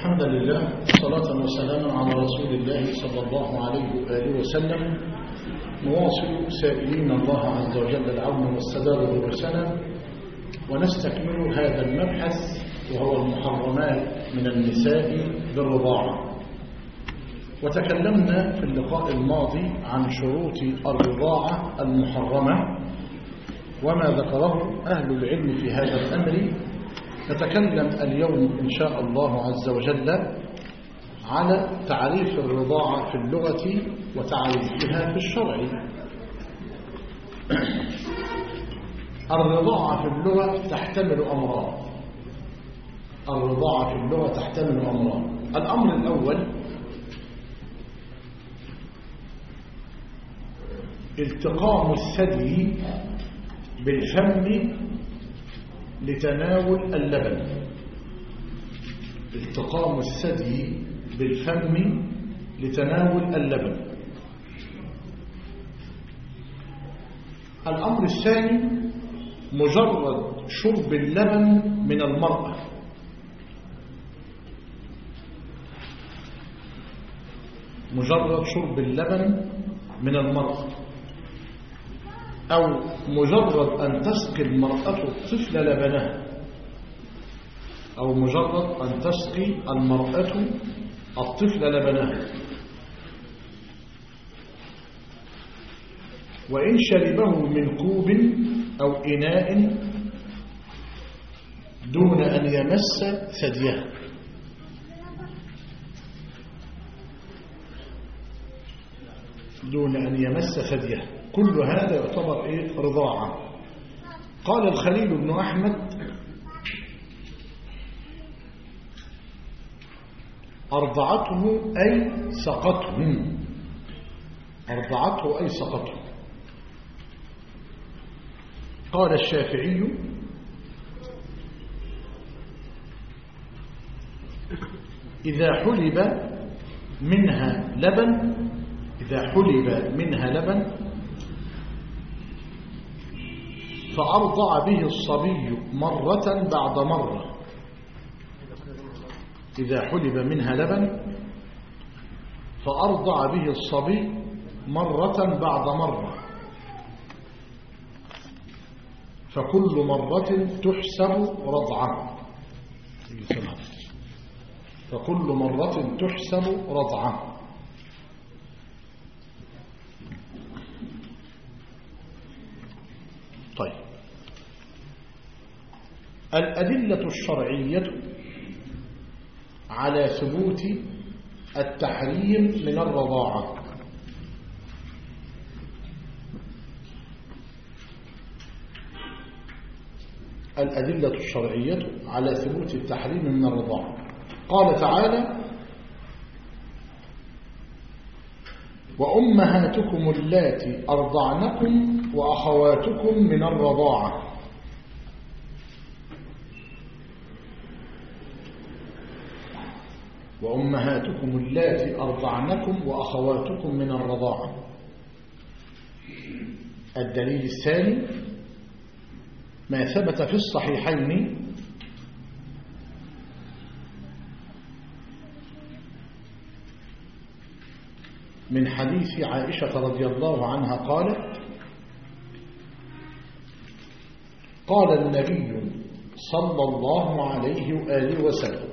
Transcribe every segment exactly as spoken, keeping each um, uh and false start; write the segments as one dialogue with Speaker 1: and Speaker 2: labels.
Speaker 1: الحمد لله صلاة وسلاما على رسول الله صلى الله عليه وآله وسلم. نواصل سائلين الله عز وجل العون والسداد والرسالة، ونستكمل هذا المبحث وهو المحرمات من النساء بالرضاعة. وتكلمنا في اللقاء الماضي عن شروط الرضاعة المحرمة وما ذكره أهل العلم في هذا الأمر. نتكلم اليوم إن شاء الله عز وجل على تعريف الرضاعة في اللغة وتعريفها في الشرع. الرضاعة في اللغة تحتمل أمران الرضاعة في اللغة تحتمل أمران الأمر الأول التقام الثدي بالفم لتناول اللبن. التقام الثدي بالفم لتناول اللبن. الأمر الثاني مجرد شرب اللبن من المرأة. مجرد شرب اللبن من المرأة أو مجرد أن تسقي المرأة الطفل لبنها أو مجرد أن تسقي المرأة الطفل لبنها. وإن شربه من كوب أو إناء دون أن يمس ثديها. دون أن يمس ثديها كل هذا يعتبر إيه؟ رضاعة. قال الخليل بن أحمد أرضعته أي سقته. أرضعته أي سقته. قال الشافعي إذا حلب منها لبن إذا حلب منها لبن فأرضع به الصبي مرة بعد مرة. إذا حلب منها لبن فأرضع به الصبي مرة بعد مرة فكل مرة تحسب رضعة. فكل مرة تحسب رضعة. طيب، الأدلة الشرعية على ثبوت التحريم من الرضاعة. الأدلة الشرعية على ثبوت التحريم من الرضاعة. قال تعالى: وأمهاتكم اللاتي أرضعنكم وأخواتكم من الرضاعة. وأمهاتكم اللاتي أرضعنكم وأخواتكم من الرضاعة. الدليل الثاني ما ثبت في الصحيحين من حديث عائشة رضي الله عنها قالت: قال النبي صلى الله عليه وآله وسلم: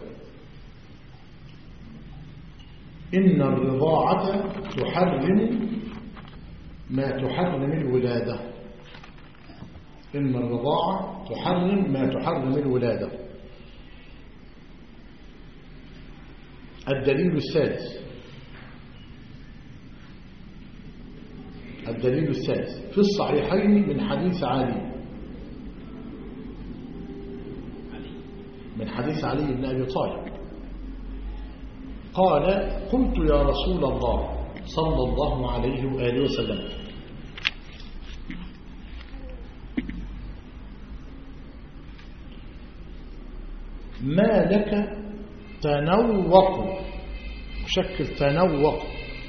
Speaker 1: إن الرضاعة تحرم ما تحرم الولادة. إن الرضاعة تحرم ما تحرم الولادة. الدليل الثالث الدليل الثالث في الصحيحين من حديث علي من حديث علي بن أبي طالب قال: قلت يا رسول الله صلى الله عليه وآله وسلم: ما لك تنوق. شكل تنوق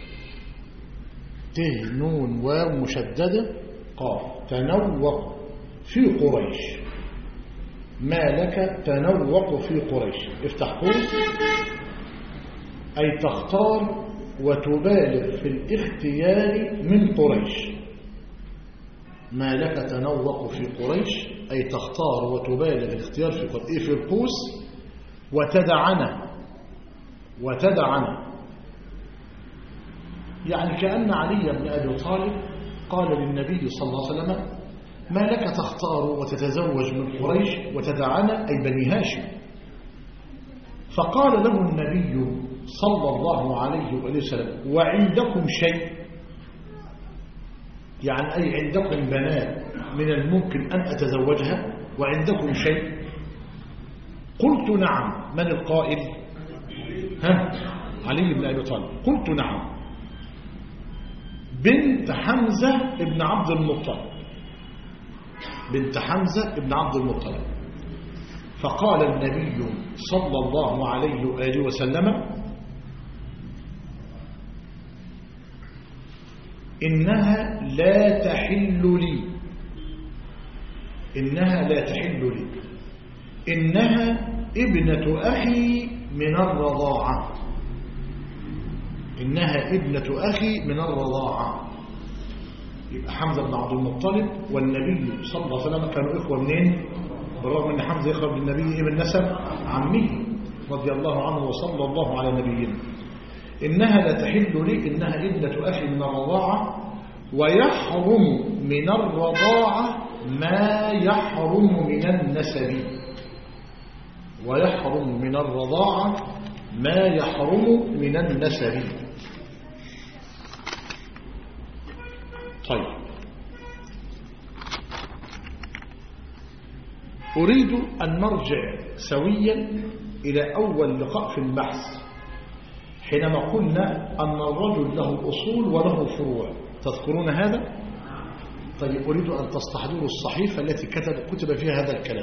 Speaker 1: ت نون واو مشددة قاف. تنوق في قريش. ما لك تنوق في قريش. افتح قوس أي تختار وتبالغ في الاختيار من قريش. ما لك تنوق في قريش أي تختار وتبالغ الاختيار في قريش في القوس وتدعنا وتدعنا يعني كأن علي بن أبي طالب قال للنبي صلى الله عليه وسلم ما لك تختار وتتزوج من قريش وتدعنا أي بني هاشم. فقال له النبي صلى الله عليه وسلم وعندكم شيء يعني أي عندكم بنات من الممكن أن أتزوجها وعندكم شيء؟ قلت نعم. من القائل؟ ها علي بن أبي طالب. قلت نعم بنت حمزة ابن عبد المطلب بنت حمزة ابن عبد المطلب. فقال النبي صلى الله عليه وآله وسلم إنها لا تحل لي إنها لا تحل لي إنها ابنة أخي من الرضاعة إنها ابنة أخي من الرضاعة. يبقى حمزة بن عبد المطلب والنبي صلى الله عليه وسلم كانوا إخوة منين؟ بالرغم أن حمزة يخرج بالنبي من نسب عمه رضي الله عنه وصلى الله على نبينا. إنها لا تحل لي إنها ابنة أخي من الرضاعة ويحرم من الرضاعة ما يحرم من النسب ويحرم من الرضاعة ما يحرم من النسب. طيب أريد أن نرجع سويا إلى أول لقاء في البحث حينما قلنا أن الرجل له أصول وله فروع. تذكرون هذا؟ طيب أريد أن تستحضروا الصحيفة التي كتب, كتب فيها هذا الكلام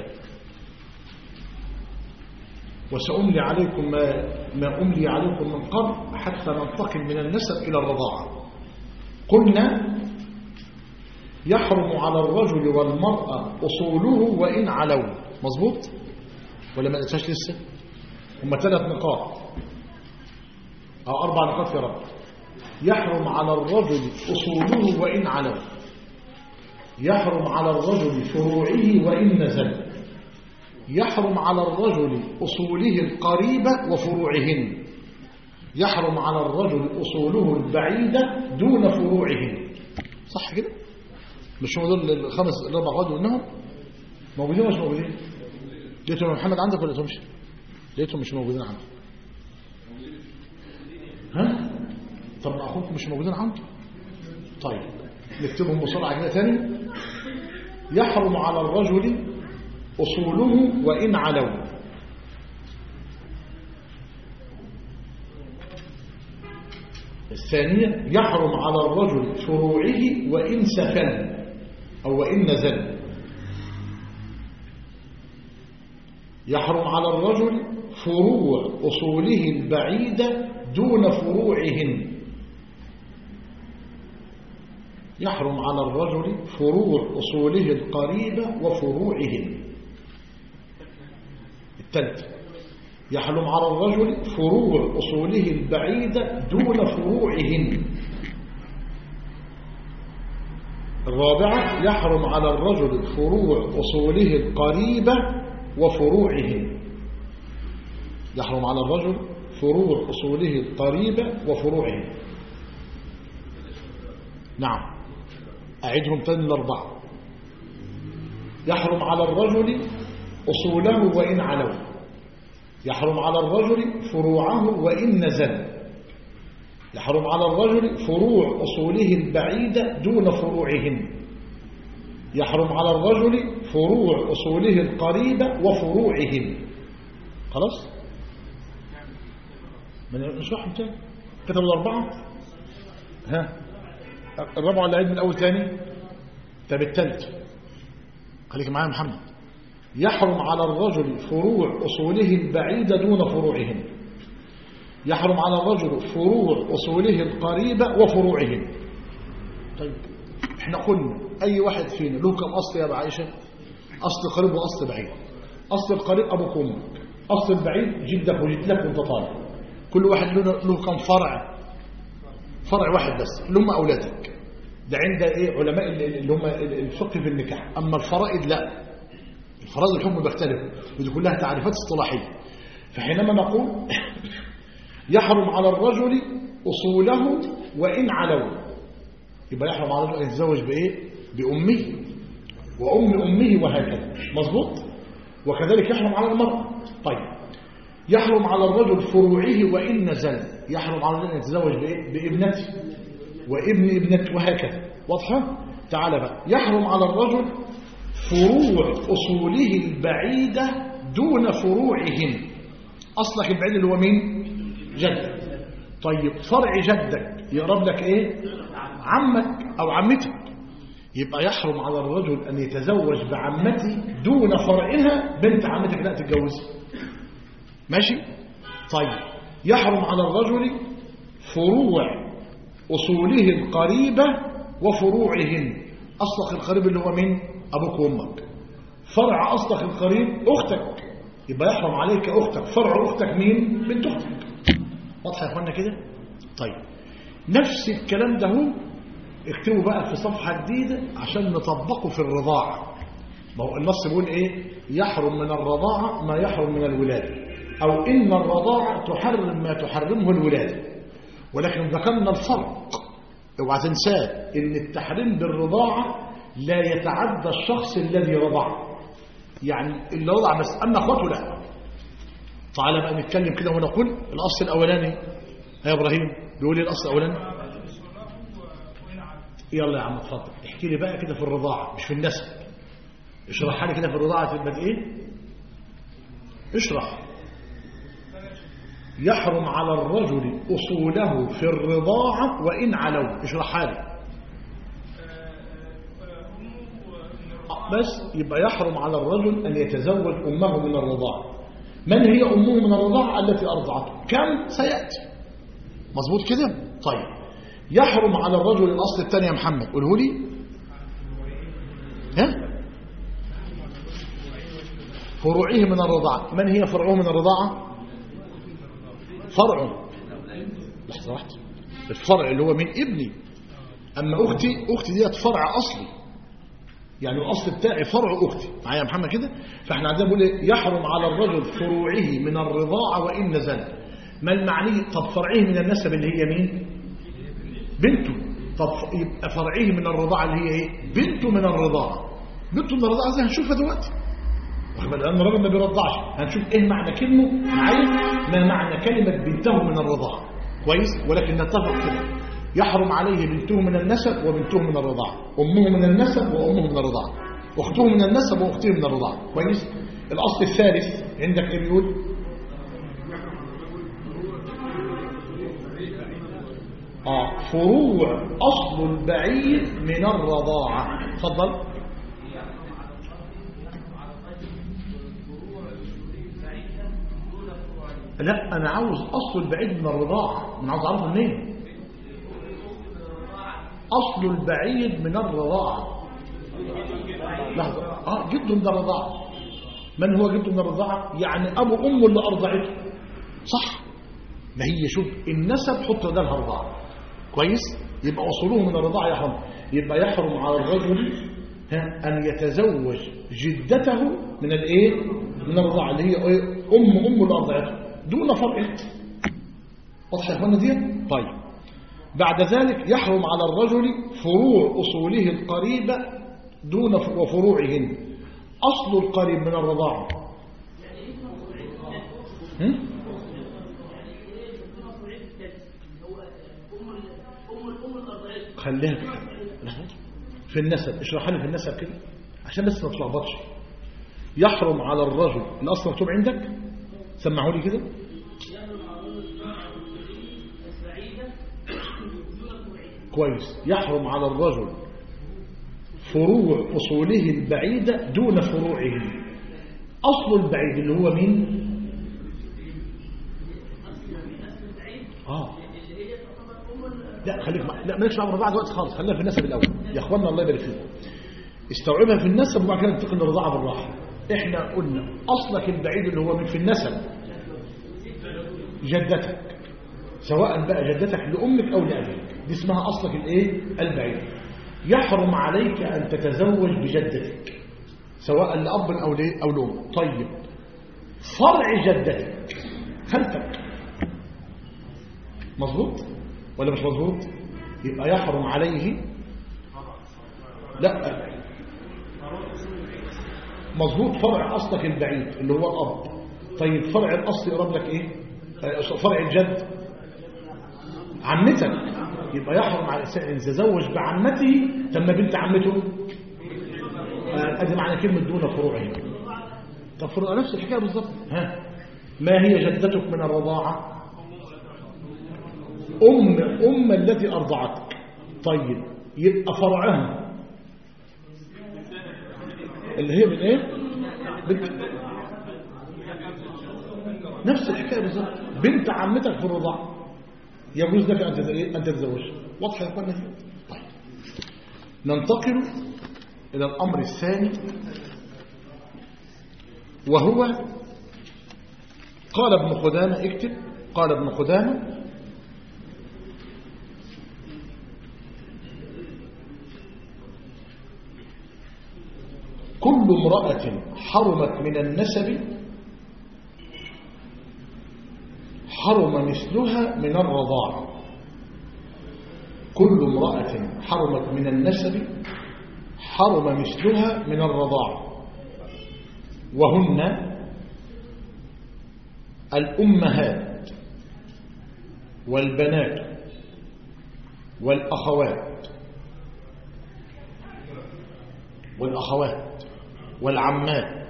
Speaker 1: وسأملي عليكم ما, ما أملي عليكم من قبل حتى ننتقل من النسب إلى الرضاعة. قلنا يحرم على الرجل والمرأة أصوله وإن علوا. مظبوط ولا ما نتشاش لسه؟ هم ثلاث نقاط أو أربع نقاط يا رب. يحرم على الرجل أصوله وإن علوا يحرم على الرجل فروعه وإن نزل يحرم على الرجل أصوله القريبة وفروعهن يحرم على الرجل أصوله البعيدة دون فروعهن. صح كده؟ مش هم دول الخمس الربع قاعد منهم موجودين مش موجودين؟ لقيتهم محمد عندك ولا لقيتهمش؟ لقيتهم مش موجودين عندك. ها؟ طب أخوك مش موجودين عندك؟ طيب نكتبهم بسرعة كده تاني. يحرم على الرجل أصوله وإن علوا الثانية يحرم على الرجل فروعه وإن سفل أو وإن نزل يحرم على الرجل فروع أصوله البعيدة دون فروعهن يحرم على الرجل فروع أصوله القريبة وفروعهن. الثالث يحرم على الرجل فروع أصوله البعيدة دون فروعهن. الرابعة يحرم على الرجل فروع أصوله القريبة وفروعهن يحرم على الرجل فروع أصوله القريبة وفروعهن. نعم أعدهم تاني الأربعة. يحرم على الرجل أصوله وإن علوا يحرم على الرجل فروعه وإن نزل يحرم على الرجل فروع أصوله البعيدة دون فروعهن يحرم على الرجل فروع أصوله القريبة وفروعهن. خلاص من نشرحهم تاني. كتب الأربعة. ها الرابعة ولا عيد من الأول تاني؟ طب الثالث خليك معايا محمد. يحرم على الرجل فروع أصوله البعيدة دون فروعهن يحرم على الرجل فروع أصوله القريبة وفروعهن. طيب احنا قلنا أي واحد فينا له كم أصل يا أبو عائشة؟ أصل قريب وأصل بعيد. أصل القريب أبوك وأمك، أصل البعيد جدك وجدتك وانت طالب. كل واحد له له كم فرع؟ فرع واحد بس اللي هم أولادك. ده عند إيه علماء اللي هم الفقه في النكاح. أما الفرائض لا، الفرائض الحكم بيختلف، ودي كلها تعريفات اصطلاحية. فحينما نقول يحرم على الرجل أصوله وإن علوا، يبقى يحرم على الرجل أن يتزوج بإيه؟ بأمه وأم أمه وهكذا، مظبوط؟ وكذلك يحرم على المرأة. طيب يحرم على الرجل فروعه وإن نزل، يحرم على الرجل أن يتزوج بإيه؟ بابنته وابن ابنته وهكذا، واضحة؟ تعال بقى، يحرم على الرجل فروع أصوله البعيدة دون فروعهم. أصلك البعيد اللي هو مين؟ جدك. طيب فرع جدك يقرب لك إيه؟ عمك أو عمتك، يبقى يحرم على الرجل أن يتزوج بعمته دون فرعها بنت عمتك لا تتجوزها. ماشي؟ طيب يحرم على الرجل فروع أصوله القريبة وفروعهن. أصلك القريب اللي هو مين؟ أبوك وأمك. فرع أصلك القريب أختك، يبقى يحرم عليك أختك. فرع أختك مين؟ بنت أختك. واضح يا أخوانا كده؟ طيب نفس الكلام ده هو اكتبوا بقى في صفحة جديدة عشان نطبقه في الرضاعة. ما هو النص بيقول ايه؟ يحرم من الرضاعة ما يحرم من الولادة، او ان الرضاعة تحرم ما تحرمه الولادة. ولكن ذكرنا الفرق، اوعى تنساه ان التحريم بالرضاعة لا يتعدى الشخص الذي رضع، يعني اللي رضع بس، اما اخواته لا. تعالى بقى نتكلم كده ونقول الاصل الاولاني يا ابراهيم بيقول لي الاصل الاولاني. يلا يا عم اتفضل احكي لي بقى كده في الرضاعة مش في النسب. اشرحها لي كده في الرضاعة تبقى ايه؟ اشرح. يحرم على الرجل أصوله في الرضاعة وإن علوا. اشرحها لي بس. يبقى يحرم على الرجل أن يتزوج أمه من الرضاعة. من هي أمه من الرضاعة؟ التي أرضعته. كم؟ سيأتي. مظبوط كده؟ طيب يحرم على الرجل الأصل الثاني يا محمد قوله لي. ها؟ فروعه من الرضاعة. من هي فروعه من الرضاعة؟ فرع. لحظة واحدة. الفرع اللي هو من ابني. أما أختي، أختي ديت فرع أصلي، يعني الأصل بتاعي فرع أختي. معايا يا محمد كده؟ فإحنا عندنا بنقول يحرم على الرجل فروعه من الرضاعة وإن نزل. ما المعني؟ طب فرعه من النسب اللي هي مين؟ بنته. طب يبقى فرعه من الرضاعة اللي هي ايه؟ بنته من الرضاعة. بنته من الرضاعة زي هنشوفها دلوقتي. لأن الراجل ما بيرضعش، هنشوف ايه معنى كلمه معايا، ما معنى كلمة بنته من الرضاعة. كويس؟ ولكن نتفق كده، يحرم عليه بنته من النسب وبنته من الرضاعة، أمه من النسب وأمه من الرضاعة، أخته من النسب وأخته من الرضاعة. كويس؟ الأصل الثالث عندك ايه بيقول؟ آه فروع أصل البعيد من الرضاعة. تفضل. لا أنا عاوز أصل البعيد من الرضاعة، أنا عاوز أعرفه منين؟ أصل البعيد من الرضاعة. لحظة. آه جده من الرضاعة. من هو جده من الرضاعة؟ يعني أبو أمه اللي أرضعته. صح؟ ما هي شوف النسب حط ده لها رضاعة. كويس؟ يبقى أصوله من الرضاعة يحرم. يبقى يحرم على الرجل أن يتزوج جدته من الإيه؟ من الرضاعة اللي هي أم أم اللي أرضعته دون فرع. واضح يا اخوانا دي؟ طيب بعد ذلك يحرم على الرجل فروع أصوله القريبة دون وفروعهن. أصل القريب من الرضاعة خليها في النسب. اشرح لي في النسب كده عشان بس ما تلخبطش. يحرم على الرجل الأصل مكتوب عندك، سمعوا لي كده. كويس. يحرم على الرجل فروع أصوله البعيدة دون فروعه. أصل البعيد اللي هو مين؟ آه لا خليك ما... لا مالكش عمر بعد وقت خالص، خلينا في النسب الأول يا أخوانا الله يبارك فيكم. استوعبها في النسب وبعد كده ننتقل للرضاعة بالراحة. احنا قلنا أصلك البعيد اللي هو من في النسب جدتك. سواء بقى جدتك لأمك أو لأبيك، دي اسمها أصلك الإيه؟ البعيد. يحرم عليك أن تتزوج بجدتك سواء لأب أو ليه أو لأم. طيب فرع جدتك خلفك مظبوط ولا مش مظبوط؟ يبقى يحرم عليه. لا مظبوط، فرع أصلك البعيد اللي هو الأب. طيب فرع الأصل يقرب لك إيه؟ فرع الجد عمتك، يبقى يحرم على الإنسان أن يتزوج بعمته. تم بنت عمته، أدي معنى كلمة دون فروعه. طب فروع نفس الحكاية بالظبط. ها، ما هي جدتك من الرضاعة؟ أم أم التي أرضعتك. طيب يبقى فرعها اللي هي من إيه؟ بنت نفس الحكاية بالظبط، بنت عمتك في الرضاعة يجوز لك أن تتزوج. واضح يا اخوانا؟ طيب ننتقل إلى الأمر الثاني، وهو قال ابن خدامة، اكتب، قال ابن خدامة: كل امرأة حرمت من النسب حرم مثلها من الرضاعة. كل امرأة حرمت من النسب حرم مثلها من الرضاعة، وهن الأمهات والبنات والأخوات والأخوات والعمات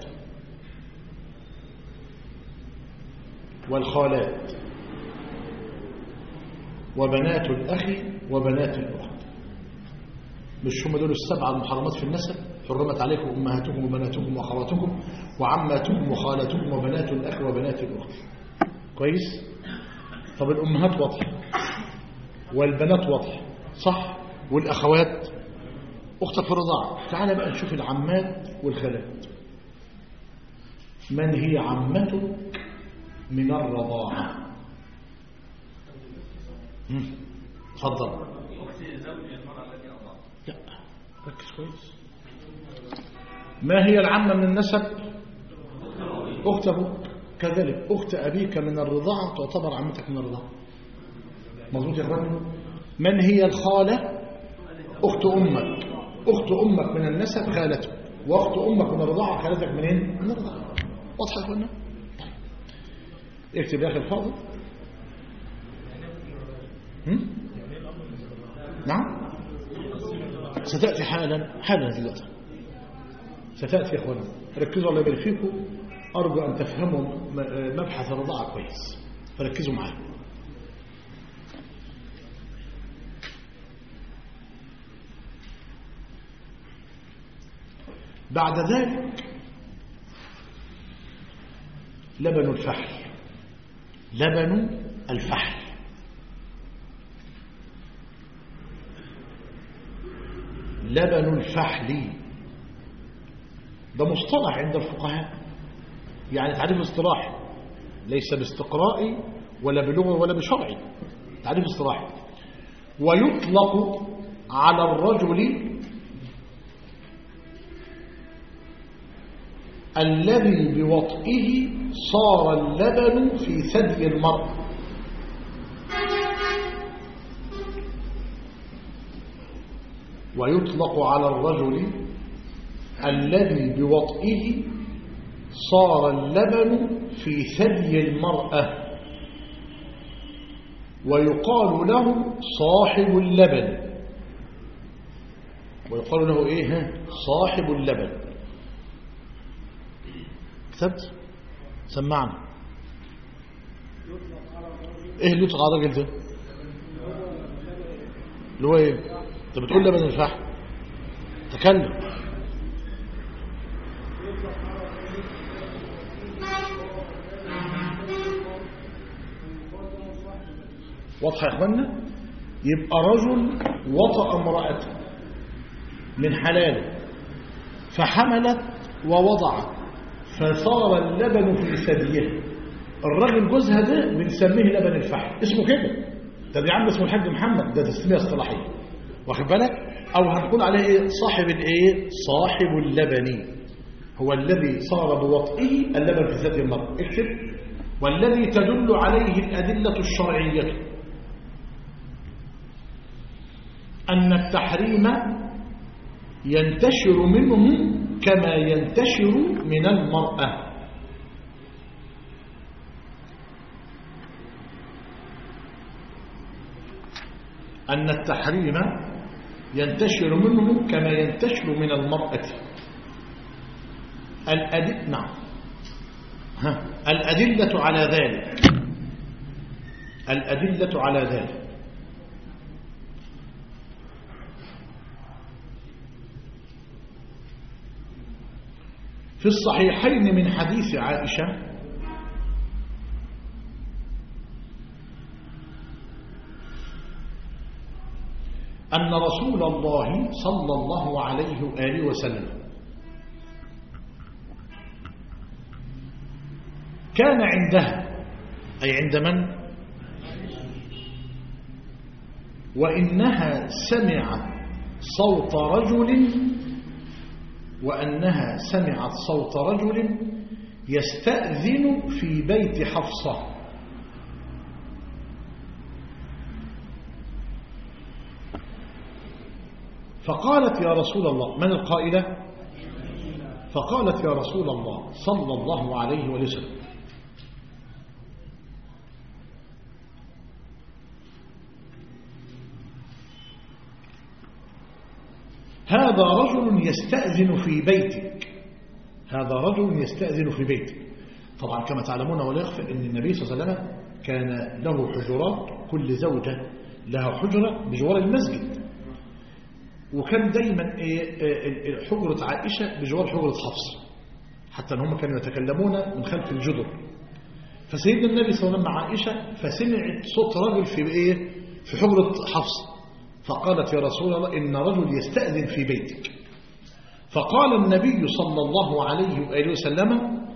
Speaker 1: والخالات وبنات الأخ وبنات الأخت. مش هم دول السبعة المحرمات في النسب؟ حرمت عليكم أمهاتكم وبناتكم وأخواتكم وعماتكم وخالاتكم وبنات الأخ وبنات الأخت. كويس؟ طب الأمهات واضح والبنات واضح صح، والأخوات أختك في الرضاعة. تعال بقى نشوف العمات والخالات. من هي عمتك من الرضاعة؟ تفضل. لا ركز كويس. ما هي العمة من النسب؟ أخت أبوك. كذلك أخت أبيك من الرضاعة تعتبر عمتك من الرضاعة. مظبوط يا أخواني؟ من هي الخالة؟ أخت أمك. أخت أمك من النسب خالتك، وأخت أمك من الرضاعة خالتك منين؟ من الرضاعة. واضح يا أخوانا؟ اكتب يا أخي الفاضل. نعم ستأتي حالا حالا دلوقتي ستأتي يا أخوانا. ركزوا الله يبارك فيكم، أرجو أن تفهموا مبحث الرضاعة كويس، فركزوا معايا. بعد ذلك لبن الفحل. لبن الفحل لبن الفحل ده مصطلح عند الفقهاء، يعني تعريف اصطلاحي، ليس باستقرائي ولا بلغة ولا بشرعي، تعريف اصطلاحي. ويطلق على الرجل الذي بوطئه صار اللبن في ثدي المرء. ويطلق على الرجل الذي بوطئه صار اللبن في ثدي المرأة، ويقال له صاحب اللبن. ويقال له ايه؟ صاحب اللبن. كتبت؟ سمعنا. ايه اللي يطلق على الراجل ده؟ اللي هو ايه؟ انت بتقول لبن الفحل، تكلم. واضحه يا اخوانا؟ يبقى رجل وطأ امرأته من حلاله فحملت ووضعت فصار اللبن في ثديها. الراجل جوزها ده بنسميه لبن الفحل، اسمه كده. ده يا عم اسمه الحاج محمد، ده تسمية اصطلاحية، واخد بالك؟ أو هنقول عليه إيه؟ صاحب الإيه؟ صاحب اللبن، هو الذي صار بوطئه اللبن في ذات المرء. اكتب: والذي تدل عليه الأدلة الشرعية أن التحريم ينتشر منه كما ينتشر من المرأة. أن التحريم ينتشر منه كما ينتشر من المرأة. الأدلة نعم ها. الأدلة على ذلك الأدلة على ذلك في الصحيحين من حديث عائشة أن رسول الله صلى الله عليه وآله وسلم كان عندها، أي عند من؟ وإنها سمعت صوت رجل وأنها سمعت صوت رجل يستأذن في بيت حفصة، فقالت يا رسول الله، من القائلة؟ فقالت يا رسول الله صلى الله عليه وسلم هذا رجل يستأذن في بيتك، هذا رجل يستأذن في بيتك. طبعا كما تعلمون ولا يخفى أن النبي صلى الله عليه وسلم كان له حجرات، كل زوجة لها حجرة بجوار المسجد، وكان دايما حجرة عائشة بجوار حجرة حفص، حتى أن هم كانوا يتكلمون من خلف الجدر. فسيدنا النبي صلى الله عليه وسلم مع عائشة فسمعت صوت رجل في إيه؟ في حجرة حفص، فقالت يا رسول الله إن رجل يستأذن في بيتك. فقال النبي صلى الله عليه وآله وسلم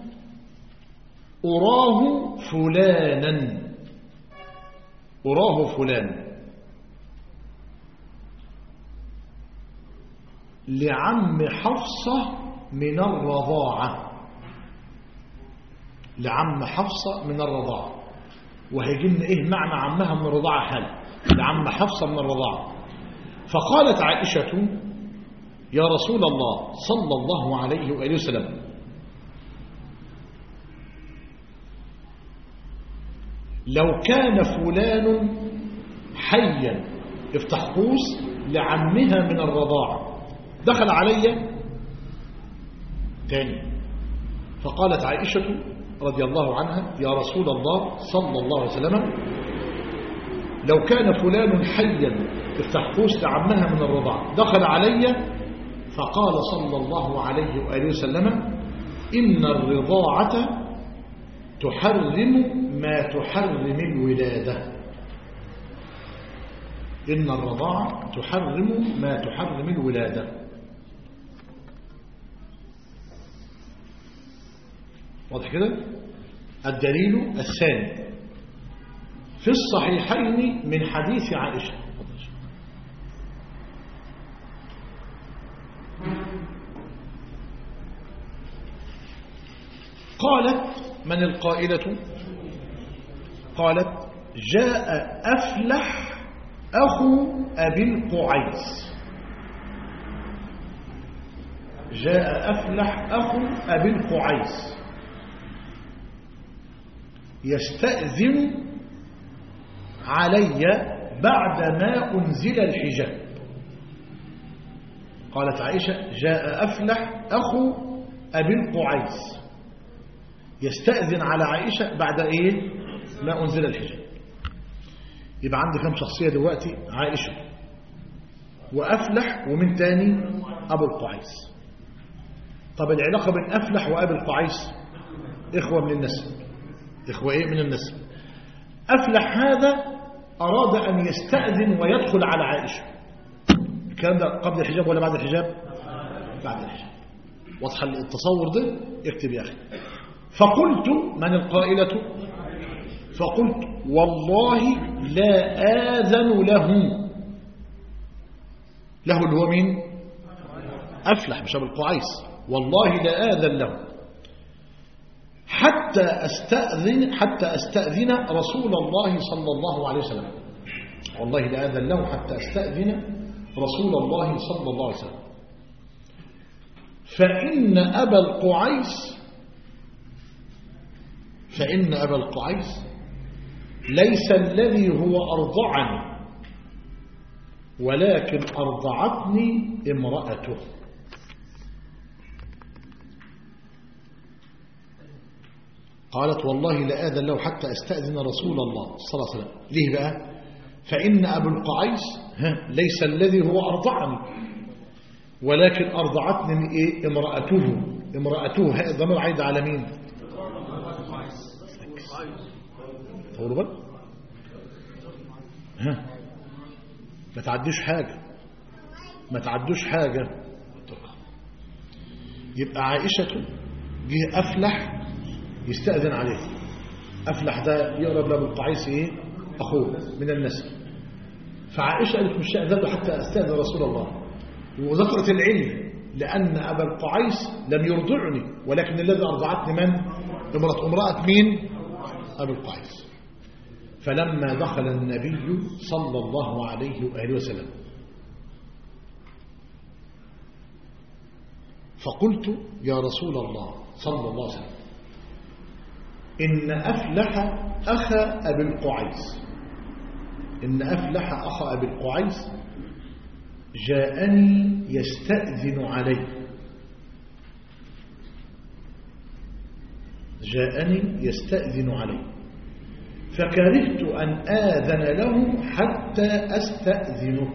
Speaker 1: أراه فلانا أراه فلانا لعم حفصة من الرضاعة، لعم حفصة من الرضاعة. وهيجينا إيه معنى عمها من الرضاعة؟ حال لعم حفصة من الرضاعة. فقالت عائشة يا رسول الله صلى الله عليه وآله وسلم لو كان فلان حيا، افتح قوس، لعمها من الرضاعة دخل علي تاني. فقالت عائشة رضي الله عنها يا رسول الله صلى الله عليه وسلم لو كان فلان حيا، افتح قوس، لعمها من الرضاعة دخل علي، فقال صلى الله عليه وآله وسلم إن الرضاعة تحرم ما تحرم الولادة، إن الرضاعة تحرم ما تحرم الولادة. واضح كده؟ الدليل الثاني في الصحيحين من حديث عائشة. قالت من القائلة؟ قالت جاء أفلح أخو أبي القعيس، جاء أفلح أخو أبي القعيس يستأذن علي بعدما أنزل الحجاب. قالت عائشة جاء أفلح أخو أبي القعيس يستأذن على عائشة بعد إيه ما أنزل الحجاب. يبقى عندي كم شخصية دلوقتي؟ عائشة وأفلح ومن تاني أبو القعيس. طب العلاقة بين أفلح وأبي القعيس إخوة من النسب، إخوة إيه من النسب. أفلح هذا أراد أن يستأذن ويدخل على عائشة، الكلام ده قبل الحجاب ولا بعد الحجاب؟ بعد الحجاب. واضح التصور ده؟ اكتب يا أخي. فقلت من القائلة؟ فقلت والله لا آذن له. له اللي هو مين؟ أفلح مش أبو القعيس. والله لا آذن له حتى أستأذن حتى أستأذن رسول الله صلى الله عليه وسلم. والله لا آذن له حتى أستأذن رسول الله صلى الله عليه وسلم. فإن أبا القعيس فإن أبا القعيس ليس الذي هو أرضعني ولكن أرضعتني امرأته. قالت والله لا آذن له حتى أستأذن رسول الله صلى الله عليه وسلم. ليه بقى؟ فإن أبو القعيس ليس الذي هو أرضعني ولكن أرضعتني من إيه؟ امرأته. امرأته هذا ضمير عايد على مين؟ تقولوا بقى ها ما تعدوش حاجة ما تعدوش حاجة. يبقى عائشة جه أفلح يستأذن عليه. أفلح ده يقرب لأبو القعيس إيه؟ أخوه من النسل. فعائشة قالت مش أذنه حتى أستأذن رسول الله. وذكرت العلم لأن أبا القعيس لم يرضعني ولكن الذي أرضعتني من؟ امرأة امرأة مين؟ أبو القعيس. فلما دخل النبي صلى الله عليه وآله وسلم فقلت يا رسول الله صلى الله عليه وسلم إن أفلح أخا أبي القعيس إن أفلح أخا أبي القعيس جاءني يستأذن علي جاءني يستأذن علي فكرهت أن آذن له حتى أستأذنك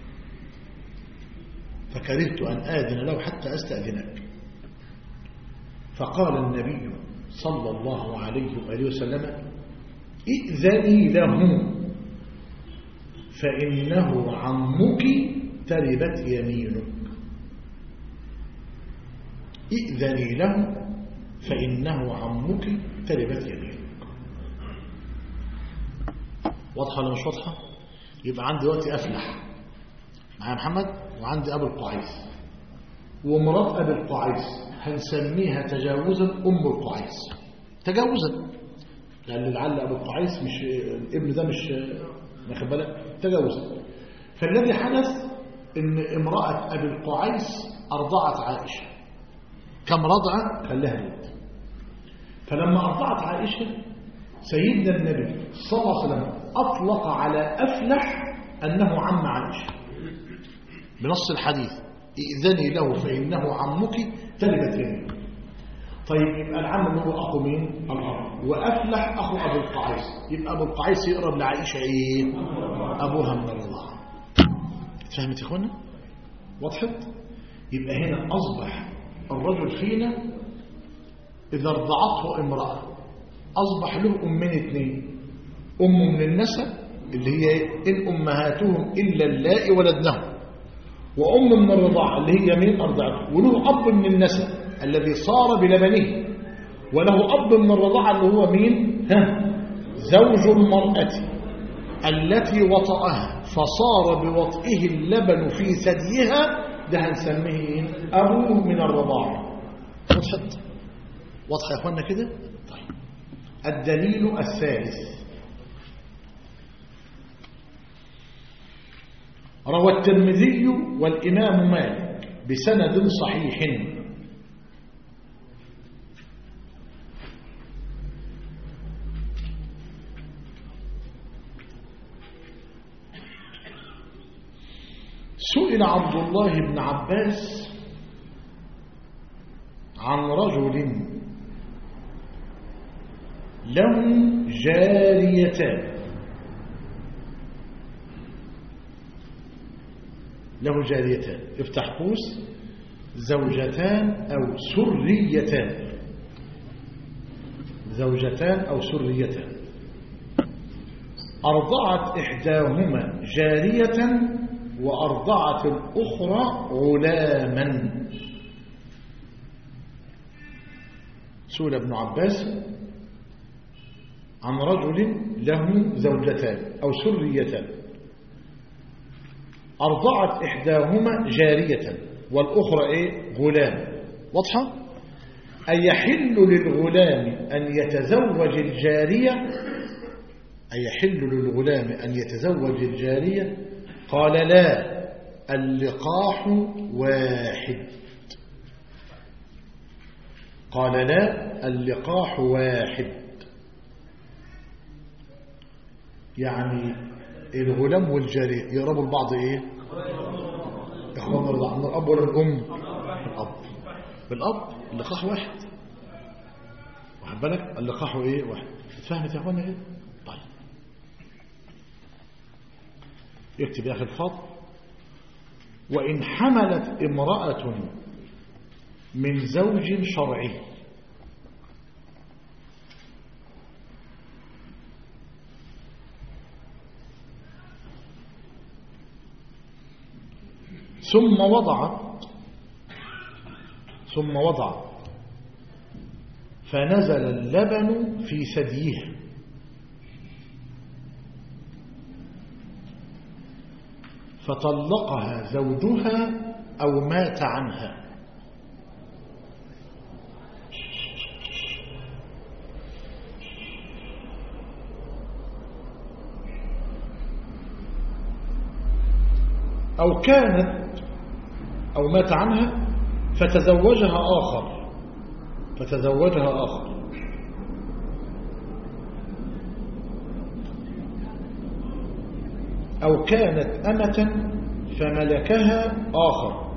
Speaker 1: فكرهت أن آذن له حتى أستأذنك. فقال النبي صلى الله عليه وآله وسلم ائذني له فإنه عمك تربت يمينك. ائذني له فإنه عمك تربت يمينك. واضحة ولا مش واضحة؟ يبقى عندي دلوقتي أفلح معايا محمد وعندي أبو القعيس ومرات أبي القعيس هنسميها تجاوزا أم القعيس تجاوزا لأن لعل أبو القعيس مش الابن ده مش واخد بالك تجاوزا. فالذي حدث إن امرأة أبي القعيس أرضعت عائشة. كم رضعة؟ خلاها يد. فلما أرضعت عائشة سيدنا النبي صلى الله عليه وسلم أطلق على أفلح أنه عم عائشة بنص الحديث ائذني له فإنه عمك تربت يمينك. طيب يبقى العم اللي هو أخو مين؟ الأب. وأفلح أخو أبو القعيس يبقى أبو القعيس يقرب لعائشة إيه؟ أبوها من الرضاعة. فهمت يا إخوانا؟ وضحت؟ يبقى هنا أصبح الرجل فينا إذا ارضعته امرأة أصبح له أمين اثنين. أم من النسب اللي هي إن أمهاتهم إلا اللائي ولدنهم وأم من الرضاعة اللي هي مين أرضعته وله أب من النسب الذي صار بلبنه وله أب من الرضاعة اللي هو مين ها زوج المرأة التي وطأها فصار بوطئه اللبن في ثديها ده هنسميه أبوه من الرضاعة. وضحت واضحة يا أخوانا كده؟ طيب الدليل الثالث روى الترمذي والإمام مالك بسند صحيح سئل عبد الله بن عباس عن رجل له جاريتان له جاريتان افتح قوس زوجتان أو سريتان زوجتان أو سريتان أرضعت إحداهما جارية وأرضعت الأخرى غلاما. سئل ابن عباس عن رجل له زوجتان أو سريتان أرضعت إحداهما جارية والأخرى إيه؟ غلام. واضحة؟ أن يحل للغلام أن يتزوج الجارية أن يحل للغلام أن يتزوج الجارية؟ قال لا، اللقاح واحد. قال لا، اللقاح واحد. يعني الغلام والجارية يقربوا لبعض ايه؟ اخوان رضا من الاب ولا الام؟ الاب. بالاب اللقاح واحد. واخد بالك؟ اللقاح ايه؟ واحد. اتفهمت يا اخوانا ايه؟ طيب اكتب يا اخي الفاضل: وان حملت امرأة من زوج شرعي ثم وضعت ثم وضعت فنزل اللبن في ثديها فطلقها زوجها أو مات عنها، أو كانت أو مات عنها فتزوجها آخر فتزوجها آخر أو كانت أمة فملكها آخر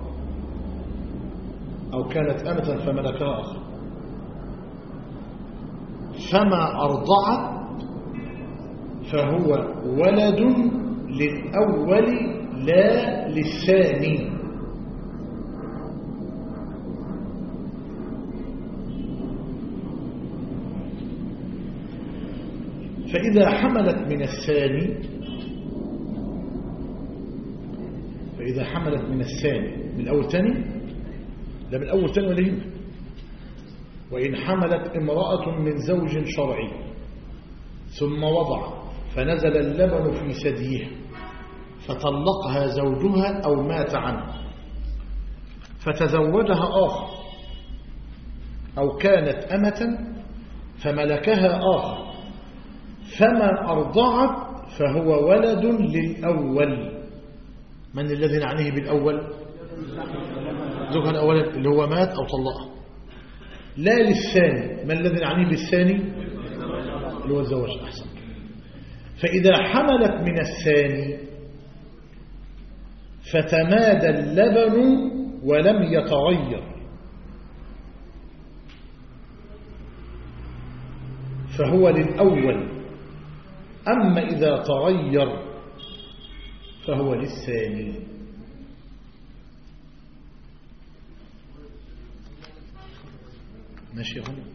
Speaker 1: أو كانت أمة فملكها آخر فما أرضعت فهو ولد للأول لا للثاني. فإذا حملت من الثاني فإذا حملت من الثاني من الأول تاني لا من الأول تاني ولا يهمك. وإن حملت امرأة من زوج شرعي ثم وضع فنزل اللبن في ثديها فطلقها زوجها أو مات عنها فتزوجها آخر أو كانت أمة فملكها آخر فما أرضعت فهو ولد للأول. من الذي نعنيه بالأول؟ زوجها الأول اللي هو مات أو طلقها. لا للثاني. من الذي نعنيه بالثاني؟ اللي هو الزواج. أحسن. فإذا حملت من الثاني فتمادى اللبن ولم يتغير فهو للأول، أما إذا تغير فهو للثاني. ماشي يا هنا؟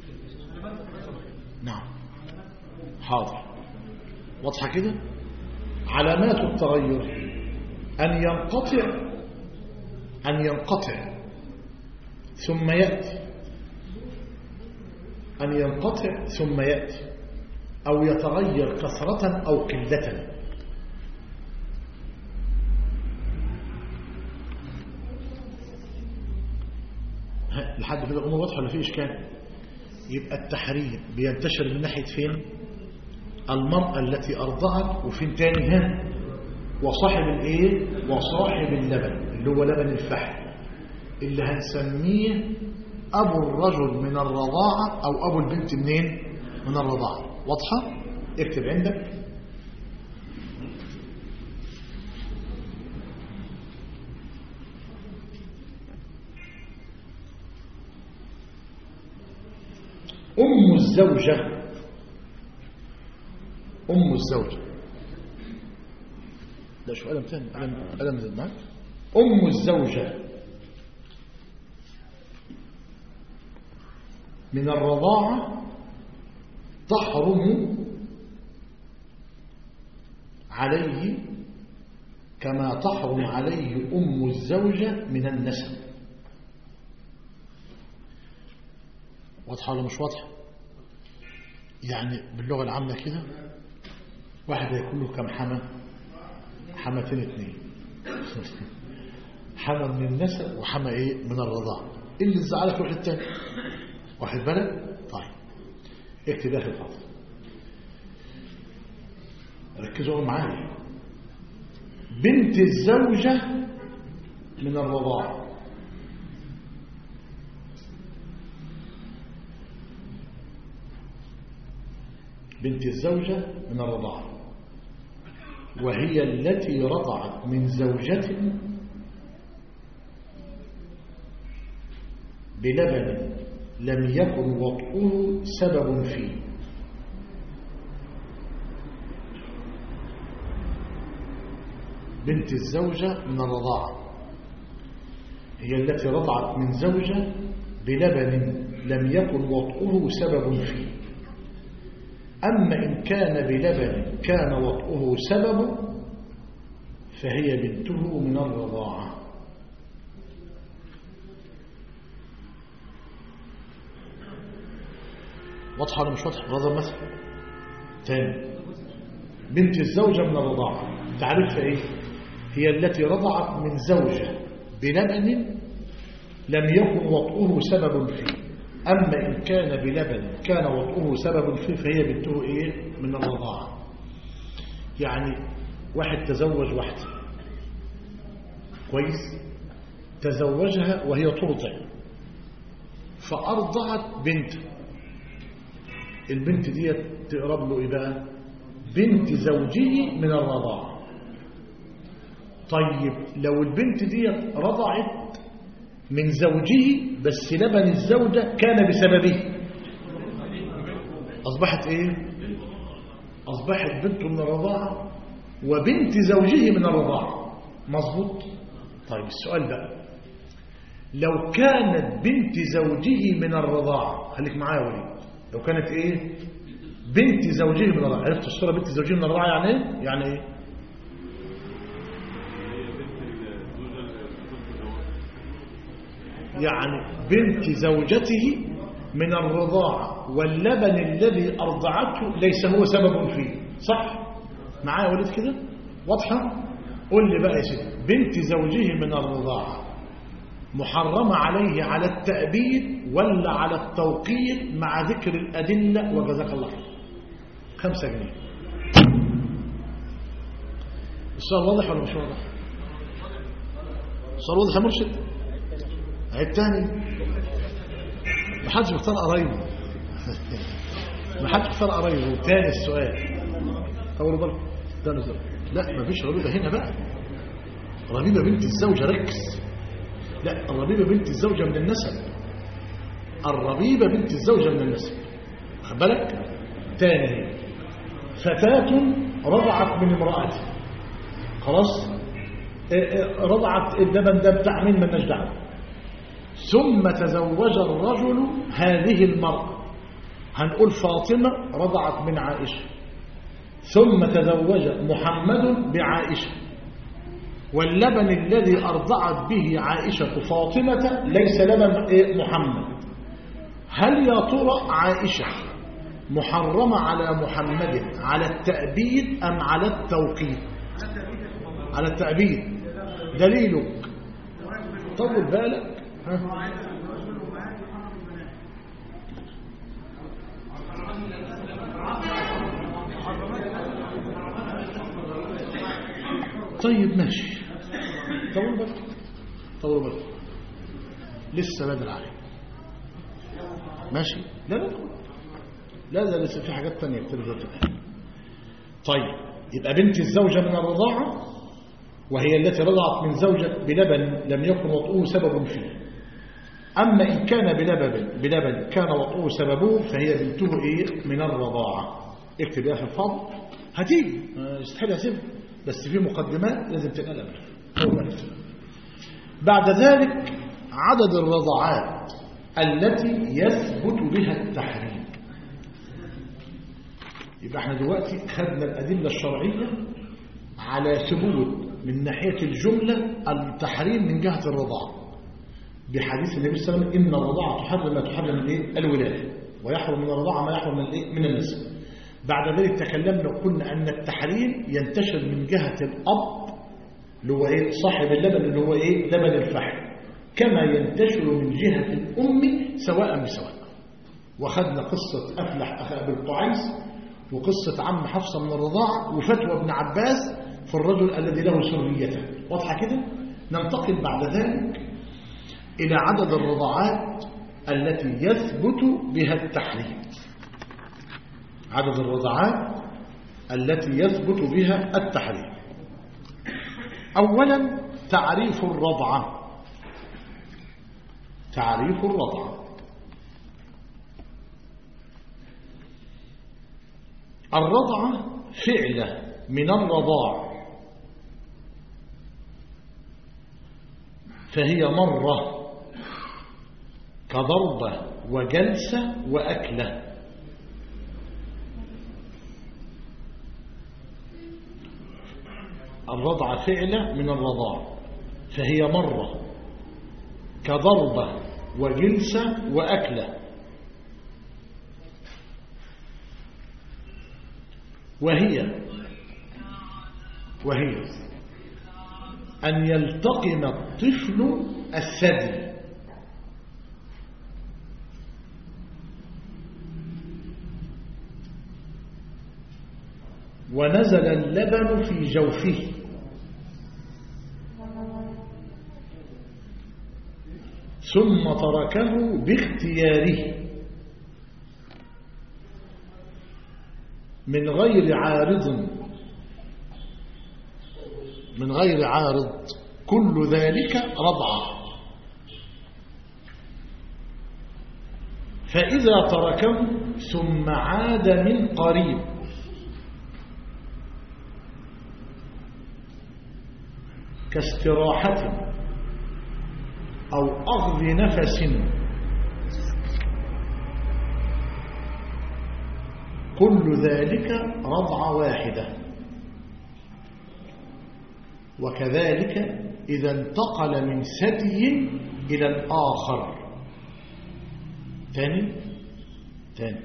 Speaker 1: نعم حاضر. واضحة كده؟ علامات التغير أن ينقطع أن ينقطع ثم يأتي أن ينقطع ثم يأتي أو يتغير كثرة أو قلة. لحد كده الأمور واضحة ولا في إشكال؟ يبقى التحريم بينتشر من ناحية فين؟ المرأة التي أرضعت، وفين تاني؟ ها؟ وصاحب الإيه؟ وصاحب اللبن اللي هو لبن الفحل اللي هنسميه أبو الرجل من الرضاعة أو أبو البنت منين؟ من الرضاعة. واضحة؟ اكتب عندك أم الزوجة. أم الزوجة ده شو قلم ثاني؟ قلم قلم زد معك. أم الزوجة من الرضاعة تحرم عليه كما تحرم عليه أم الزوجة من النسب. واضحة ولا مش واضحة؟ يعني باللغة العامة كده واحد يكون له كم حما؟ حمتين اتنين. حما من النسب وحما ايه من الرضاعة. اللي زعلك واحد تاني واحد بالك. طيب اكتب ده في الفاضل، ركزوا معايا. بنت الزوجة من الرضاعة، بنت الزوجة من الرضاعة وهي التي رضعت من زوجة بلبن لم يكن وطئه سبب فيه. بنت الزوجة من الرضاعة هي التي رضعت من زوجة بلبن لم يكن وطئه سبب فيه. أما إن كان بلبن كان وطئه سبب فهي بنته من الرضاعة. واضحة ولا مش واضحة؟ هذا مثل ثاني. بنت الزوجة من الرضاعة تعرفها إيه؟ هي التي رضعت من زوجة بلبن لم يكن وطئه سبب فيه. أما إن كان بلبن كان وطئه سبب فيه فهي بنته إيه؟ من الرضاعة. يعني واحد تزوج واحدة كويس، تزوجها وهي ترضع فأرضعت بنت، البنت دي تقرب له إيه بقى؟ بنت زوجه من الرضاعة. طيب لو البنت دي رضعت من زوجه بس لبن الزوجة كان بسببه أصبحت إيه؟ أصبحت بنته من الرضاعة وبنت زوجه من الرضاعة. مظبوط؟ طيب السؤال بقى، لو كانت بنت زوجه من الرضاعة، خليك معايا يا وليد، لو كانت إيه؟ بنت زوجه من الرضاعة. عرفت الصورة بنت زوجه من الرضاعة يعني إيه؟ يعني إيه؟ يعني بنت زوجته من الرضاعة واللبن الذي أرضعته ليس هو سبب فيه. صح؟ معايا ولد كده؟ واضحة؟ قل لي بقى يا سيدي، بنت زوجه من الرضاعة محرمة عليه على التأبيد ولا على التوقيت مع ذكر الأدلة؟ وجزاك الله خير. خمسة جنيه. السؤال واضح ولا مش واضح؟ السؤال واضح يا مرشد؟ عيب تاني، ما حدش بيختار قرايبه. ما حدش بيختار قرايبه. تاني السؤال، اول بالك تاني السؤال. لا ما فيش ربيبه هنا بقى. ربيبه بنت الزوجه، ركز. لا الربيبه بنت الزوجه من النسب. الربيبه بنت الزوجه من النسب. خد بالك. تاني، فتاة رضعت من امرأته، خلاص رضعت اللبن ده بتاع مين؟ مالناش دعوه. ثم تزوج الرجل هذه المرأة، هنقول فاطمة رضعت من عائشة، ثم تزوج محمد بعائشة، واللبن الذي أرضعت به عائشة فاطمة ليس لبن محمد. هل يا ترى عائشة محرمة على محمد على التأبيد أم على التوقيت؟ على التأبيد. دليلك طول بالك. ها؟ طيب ماشي، طول بالك طول بالك لسه بدري عليك. ماشي. لا لا لا لا لسه في حاجات تانية كتير جدا. طيب يبقى بنت الزوجة من الرضاعة وهي التي رضعت من زوجة بلبن لم يكن وطئه سبب فيه. أما إن كان بلبن بلبن كان وطئه سببه فهي بنته إيه؟ من الرضاعة. اكتب يا أخي الفاضل، هتيجي استحيل أسيبها بس في مقدمات لازم تنقلها. بعد ذلك عدد الرضاعات التي يثبت بها التحريم. يبقى احنا دلوقتي خدنا الأدلة الشرعية على ثبوت من ناحية الجملة التحريم من جهة الرضاعة بحديث النبي صلى الله عليه وسلم إن الرضاعة تحرم ما تحرم الايه؟ الولادة. ويحرم من الرضاعة ما يحرم من الايه؟ من النسب. بعد ذلك تكلمنا وقلنا أن التحريم ينتشر من جهة الأب اللي هو إيه؟ صاحب اللبن اللي هو إيه؟ لبن الفحم، كما ينتشر من جهة الأم سواء بسواء. وخدنا قصة أفلح أخي أبي القعيس وقصة عم حفصة من الرضاعة وفتوى ابن عباس في الرجل الذي له سريته. واضحة كده؟ ننتقل بعد ذلك إلى عدد الرضاعات التي يثبت بها التحريم. عدد الرضاعات التي يثبت بها التحريم. أولا تعريف الرضعة. تعريف الرضعة: الرضعة فعلة من الرضاع، فهي مرة كضربة وجلسة وأكلة. الرضعة فعلة من الرضاع، فهي مرة كضربة وجلسة وأكلة. وهي وهي أن يلتقم الطفل الثدي ونزل اللبن في جوفه ثم تركه باختياره من غير عارض من غير عارض كل ذلك رضعة. فإذا تركه ثم عاد من قريب كاستراحة أو أخذ نفس كل ذلك رضعة واحدة. وكذلك إذا انتقل من ثدي إلى الآخر. ثاني ثاني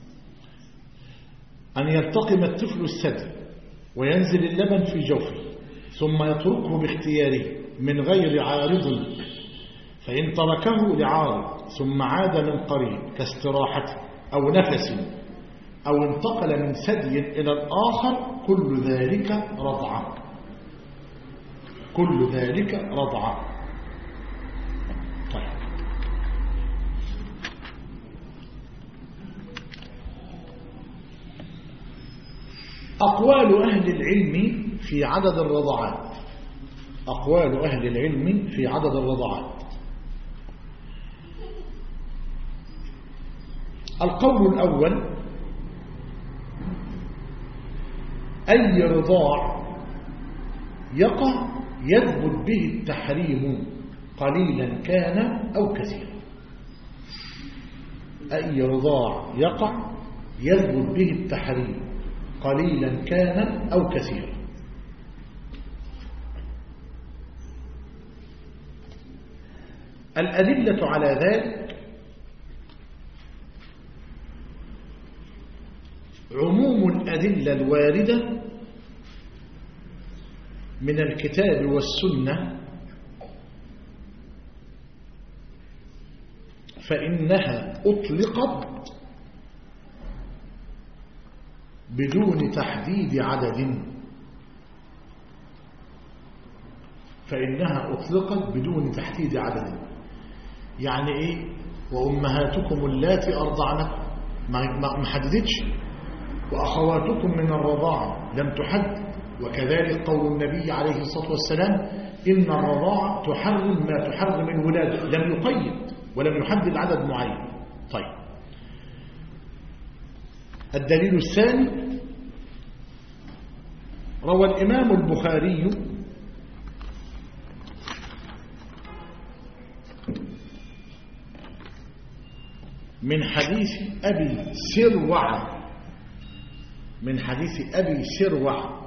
Speaker 1: أن يلتقم الطفل الثدي وينزل اللبن في جوفه ثم يتركه باختياره من غير عارض، فإن تركه لعارض ثم عاد من قريب كاستراحة أو نفس أو انتقل من ثدي إلى الآخر كل ذلك رضعة. كل ذلك رضعة. طيب. أقوال أهل العلم في عدد الرضعات. أقوال أهل العلم في عدد الرضعات. القول الأول: أي رضاع يقع يثبت به التحريم قليلا كان أو كثيرا. أي رضاع يقع يثبت به التحريم قليلا كان أو كثيرا. الأدلة على ذلك: عموم الأدلة الواردة من الكتاب والسنة، فإنها أطلقت بدون تحديد عدد. فإنها أطلقت بدون تحديد عدد. يعني إيه؟ وأمهاتكم اللاتي أرضعنكم، ما حددتش. وأخواتكم من الرضاعة لم تحدد. وكذلك قول النبي عليه الصلاة والسلام: إن الرضاعة تحرم ما تحرم الولادة. لم يقيد ولم يحدد عدد معين. طيب. الدليل الثاني: روى الإمام البخاري من حديث أبي سروع من حديث أبي سروع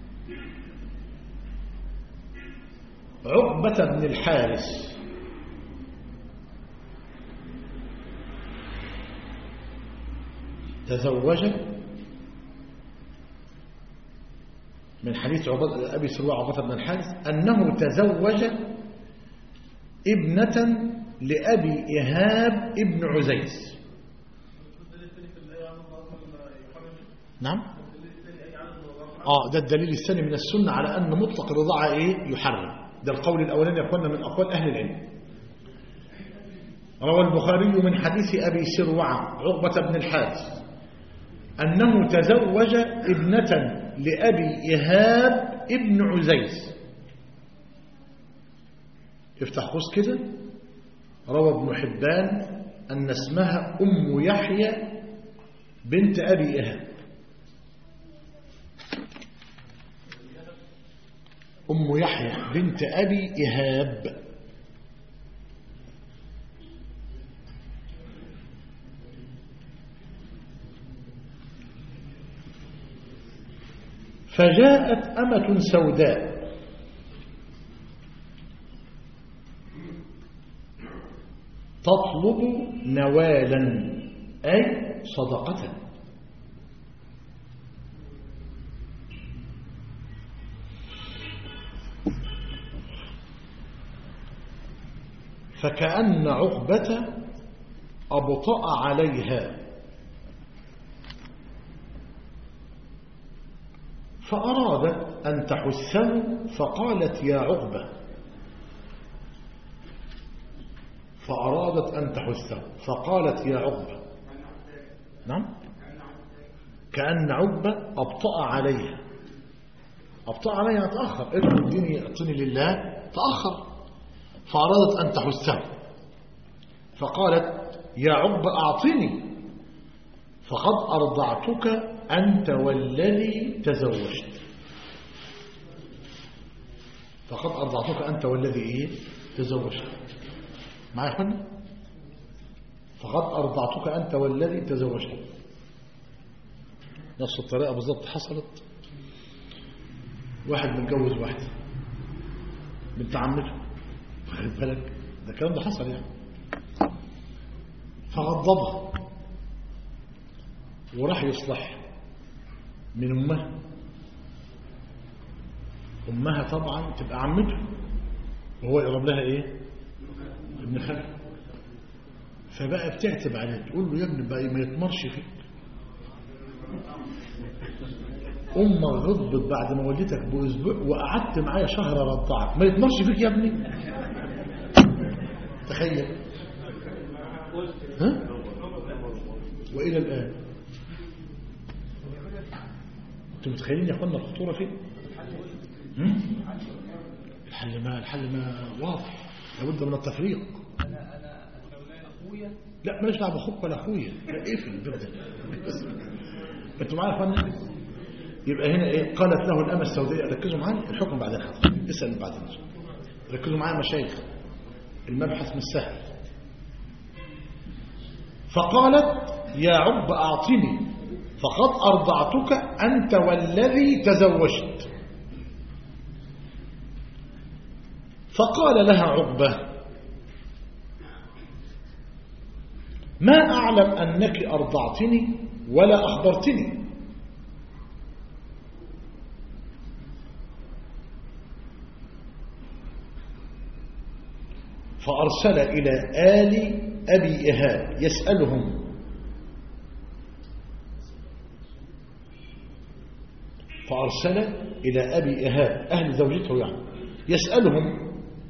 Speaker 1: عقبة بن الحارث تزوج من حديث أبي سروع عبادة بن الحارث أنه تزوج ابنة لأبي إيهاب ابن عزيز. نعم آه ده الدليل الثاني من السنة على أن مطلق الرضاعة إيه يحرم. ده القول الأولاني يقولنا من أقوال أهل العلم. روى البخاري من حديث أبي سروع عقبة بن الحارث أنه تزوج ابنة لأبي إيهاب ابن عزيز. افتح قوس كده. روى ابن حبان أن اسمها أم يحيى بنت أبي إيهاب. أم يحيى بنت أبي إيهاب. فجاءت أمة سوداء تطلب نوالا أي صدقة. فكأن عقبة أبطأ عليها فأرادت أن تحثه فقالت يا عقبة فأرادت أن تحثه فقالت يا عقبة نعم كأن عقبة أبطأ عليها. أبطأ عليها تأخر. اديني اعطني لله تأخر. فأرادت أن تحثه فقالت يا عقبة أعطني فقد أرضعتك أنت والذي تزوجت. فقد أرضعتك أنت والذي إيه تزوجت. معايا يا أخوانا؟ فقد أرضعتك أنت والذي تزوجت. نفس الطريقة بالضبط حصلت. واحد متجوز واحدة بنت عمته واخد بالك ده الكلام ده حصل يعني. فغضبها وراح يصلح من أمها. أمها طبعا تبقى عمته وهو يقرب لها إيه ابن خالها. فبقى بتعتب عليه تقول له يا ابني بقى ما يتمرش فيك. أمك غضبت بعد ما ولدتك بأسبوع وقعدت معايا شهر رضعك ما يتمرش فيك يا ابني. تخيل. ها وإلى الآن انتم متخيلين يا اخوانا الخطوره فين؟ الحل ما الحل ما واضح. لابد من التفريق.
Speaker 2: انا انا اخويا
Speaker 1: لا ماليش دعوه باخوك ولا اخويا. لا اقفل الباب ده. انتوا معايا يا اخوانا؟ يبقى هنا ايه؟ قالت له الامه السوداء. ركزوا معايا الحكم بعدين حضرتك اسال بعدين. ركزوا معايا مشايخ المبحث مش سهل. فقالت يا عقبة أعطني فقد أرضعتك أنت والذي تزوجت. فقال لها عقبة ما أعلم أنك أرضعتني ولا أخبرتني. فأرسل إلى آل أبي إيهاب يسألهم فأرسل إلى أبي إيهاب أهل زوجته يعني يسألهم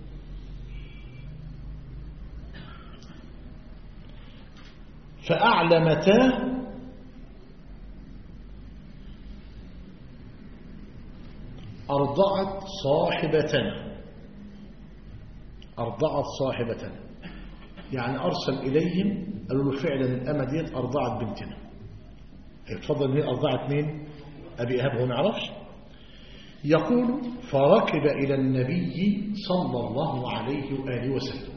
Speaker 1: فأعلمتاه أرضعت صاحبتنا. أرضعت صاحبتنا يعني أرسل إليهم قالوا له فعلا الأمة ديت أرضعت بنتنا. يتفضل مين أرضعت مين؟ أبي إيهاب هو ما يعرفش. يقول فركب إلى النبي صلى الله عليه وآله وسلم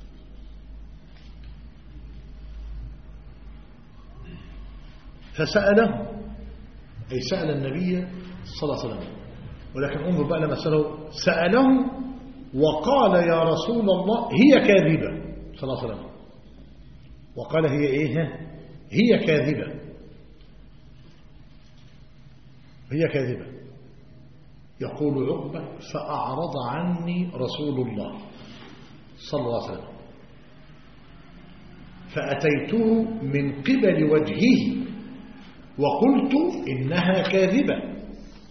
Speaker 1: فسأله أي سأل النبي صلى الله عليه وسلم. ولكن انظر بقى لما سأله سأله وقال يا رسول الله هي كاذبة صلى الله عليه وسلم. وقال هي إيه؟ هي كاذبة. هي كاذبة. يقول عقبة فأعرض عني رسول الله صلى الله عليه وسلم فأتيته من قبل وجهه وقلت إنها كاذبة.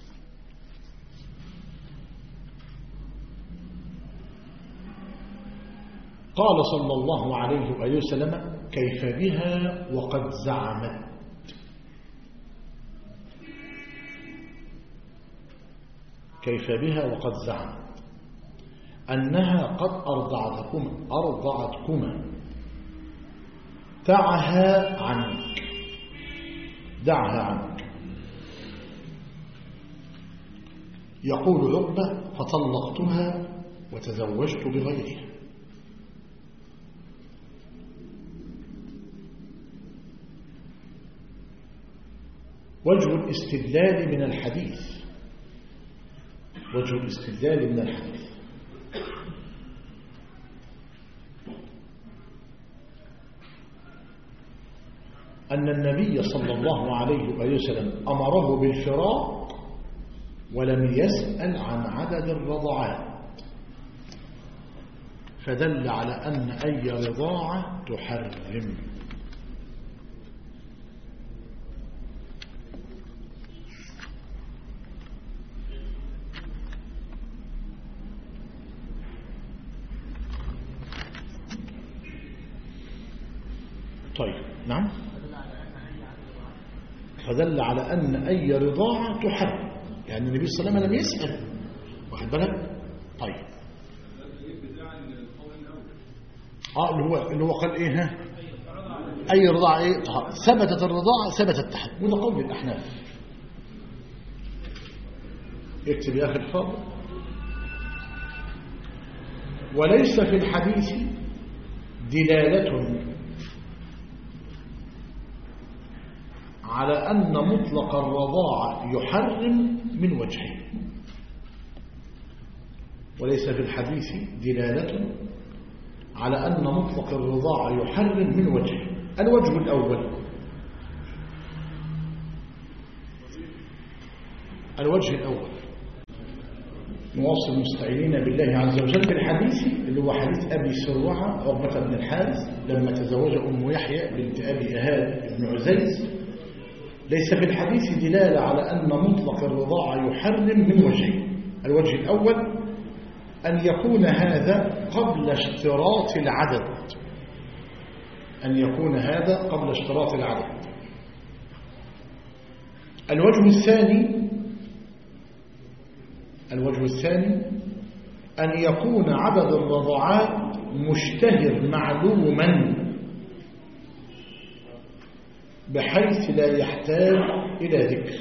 Speaker 1: قال صلى الله عليه وآله وسلم كيف بها وقد زعمت. كيف بها وقد زعمت أنها قد أرضعتكما أرضعتكما دعها عنك دعها عنك. يقول عقبة فطلقتها وتزوجت بغيرها. وجه الاستدلال من الحديث وجه الاستدلال من الحديث أن النبي صلى الله عليه وسلم أمره بالفراق ولم يسأل عن عدد الرضعات، فدل على أن أي رضاعة تحرم. طيب نعم، فدل على أن أي رضاعة تحرم، يعني النبي صلى الله عليه وسلم لم يسأل، واخد بالك؟ طيب اه اللي هو اللي هو قال ايه ها اي رضاعة ايه طهر. ثبتت الرضاعة ثبت التحريم، وده قول الأحناف. اكتب يا اخي الفاضل. وليس في الحديث دلالة على أن مطلق الرضاعة يحرم من وجهين. وليس في الحديث دلالة على أن مطلق الرضاعة يحرم من وجهين. الوجه الأول الوجه الأول نواصل مستعينين بالله عز وجل بالحديث اللي هو حديث أبي سروعة عقبة بن الحارث لما تزوج أم يحيى بنت أبي إهاب بن عزيز. ليس في الحديث دلالة على أن مطلق الرضاعة يحرم من وجهين. الوجه الأول أن يكون هذا قبل اشتراط العدد أن يكون هذا قبل اشتراط العدد. الوجه الثاني الوجه الثاني أن يكون عدد الرضاعات مشتهر معلوما بحيث لا يحتاج إلى ذكر.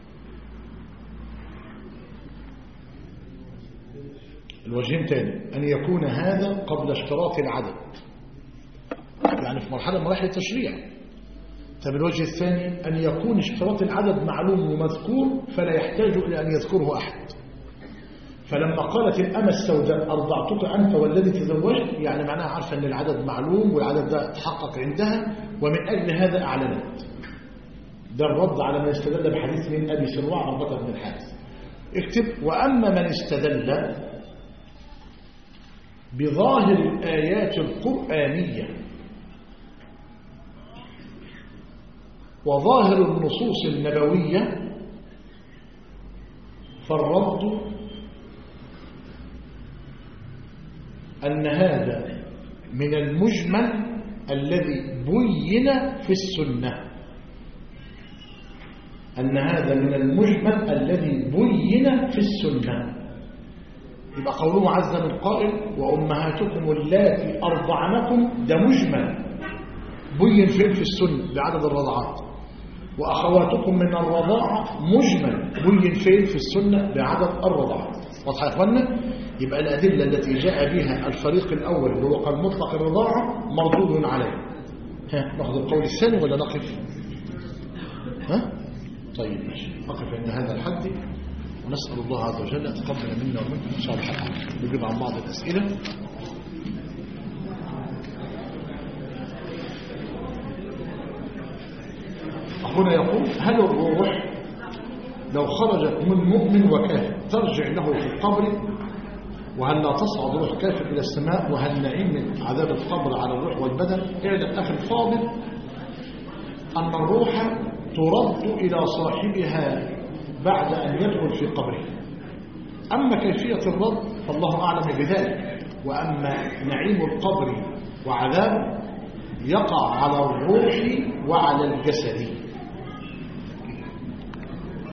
Speaker 1: الوجهين تاني أن يكون هذا قبل اشتراط العدد، يعني في مرحلة من مراحل التشريع. طب الوجه الثاني أن يكون اشتراط العدد معلوم ومذكور فلا يحتاج إلى أن يذكره أحد. فلما قالت الأمة السوداء أرضعتك أنت والذي تزوجت، يعني معناها عارفة أن العدد معلوم والعدد ده تحقق عندها، ومن أجل هذا أعلنت. ده الرد على من استدل بحديث من أبي سروع عقبة بن الحارث. اكتب وأما من استدل بظاهر الآيات القرآنية وظاهر النصوص النبوية فالرد أن هذا من المجمل الذي بين في السنة أن هذا من المجمل الذي بين في السنة. يبقى قوله عز من قائل وأمهاتكم اللاتي أرضعنكم ده مجمل بين فين في السنة بعدد الرضعات، وأخواتكم من الرضاعة مجمل بين فين في السنة بعدد الرضعات. واضح يا إخوانا؟ يبقى الأدلة التي جاء بها الفريق الأول اللي هو قال مطلق الرضاعة مردود عليه. ها ناخذ القول الثاني ولا نقف؟ ها؟ طيب ماشي، نقف عند هذا الحد ونسأل الله عز وجل أن يتقبل منا ومنكم صالح الأعمال. نجيب عن بعض الأسئلة. أخونا يقول هل الروح لو خرجت من مؤمن وكافر ترجع له في القبر، وهل لا تصعد روح كافر إلى السماء، وهل نعيم من عذاب القبر على الروح والبدن. اعلم أخي الفاضل أن الروح ترد إلى صاحبها بعد أن يدخل في قبره. أما كيفية الرد فالله أعلم بذلك، وأما نعيم القبر وعذابه يقع على الروح وعلى الجسد.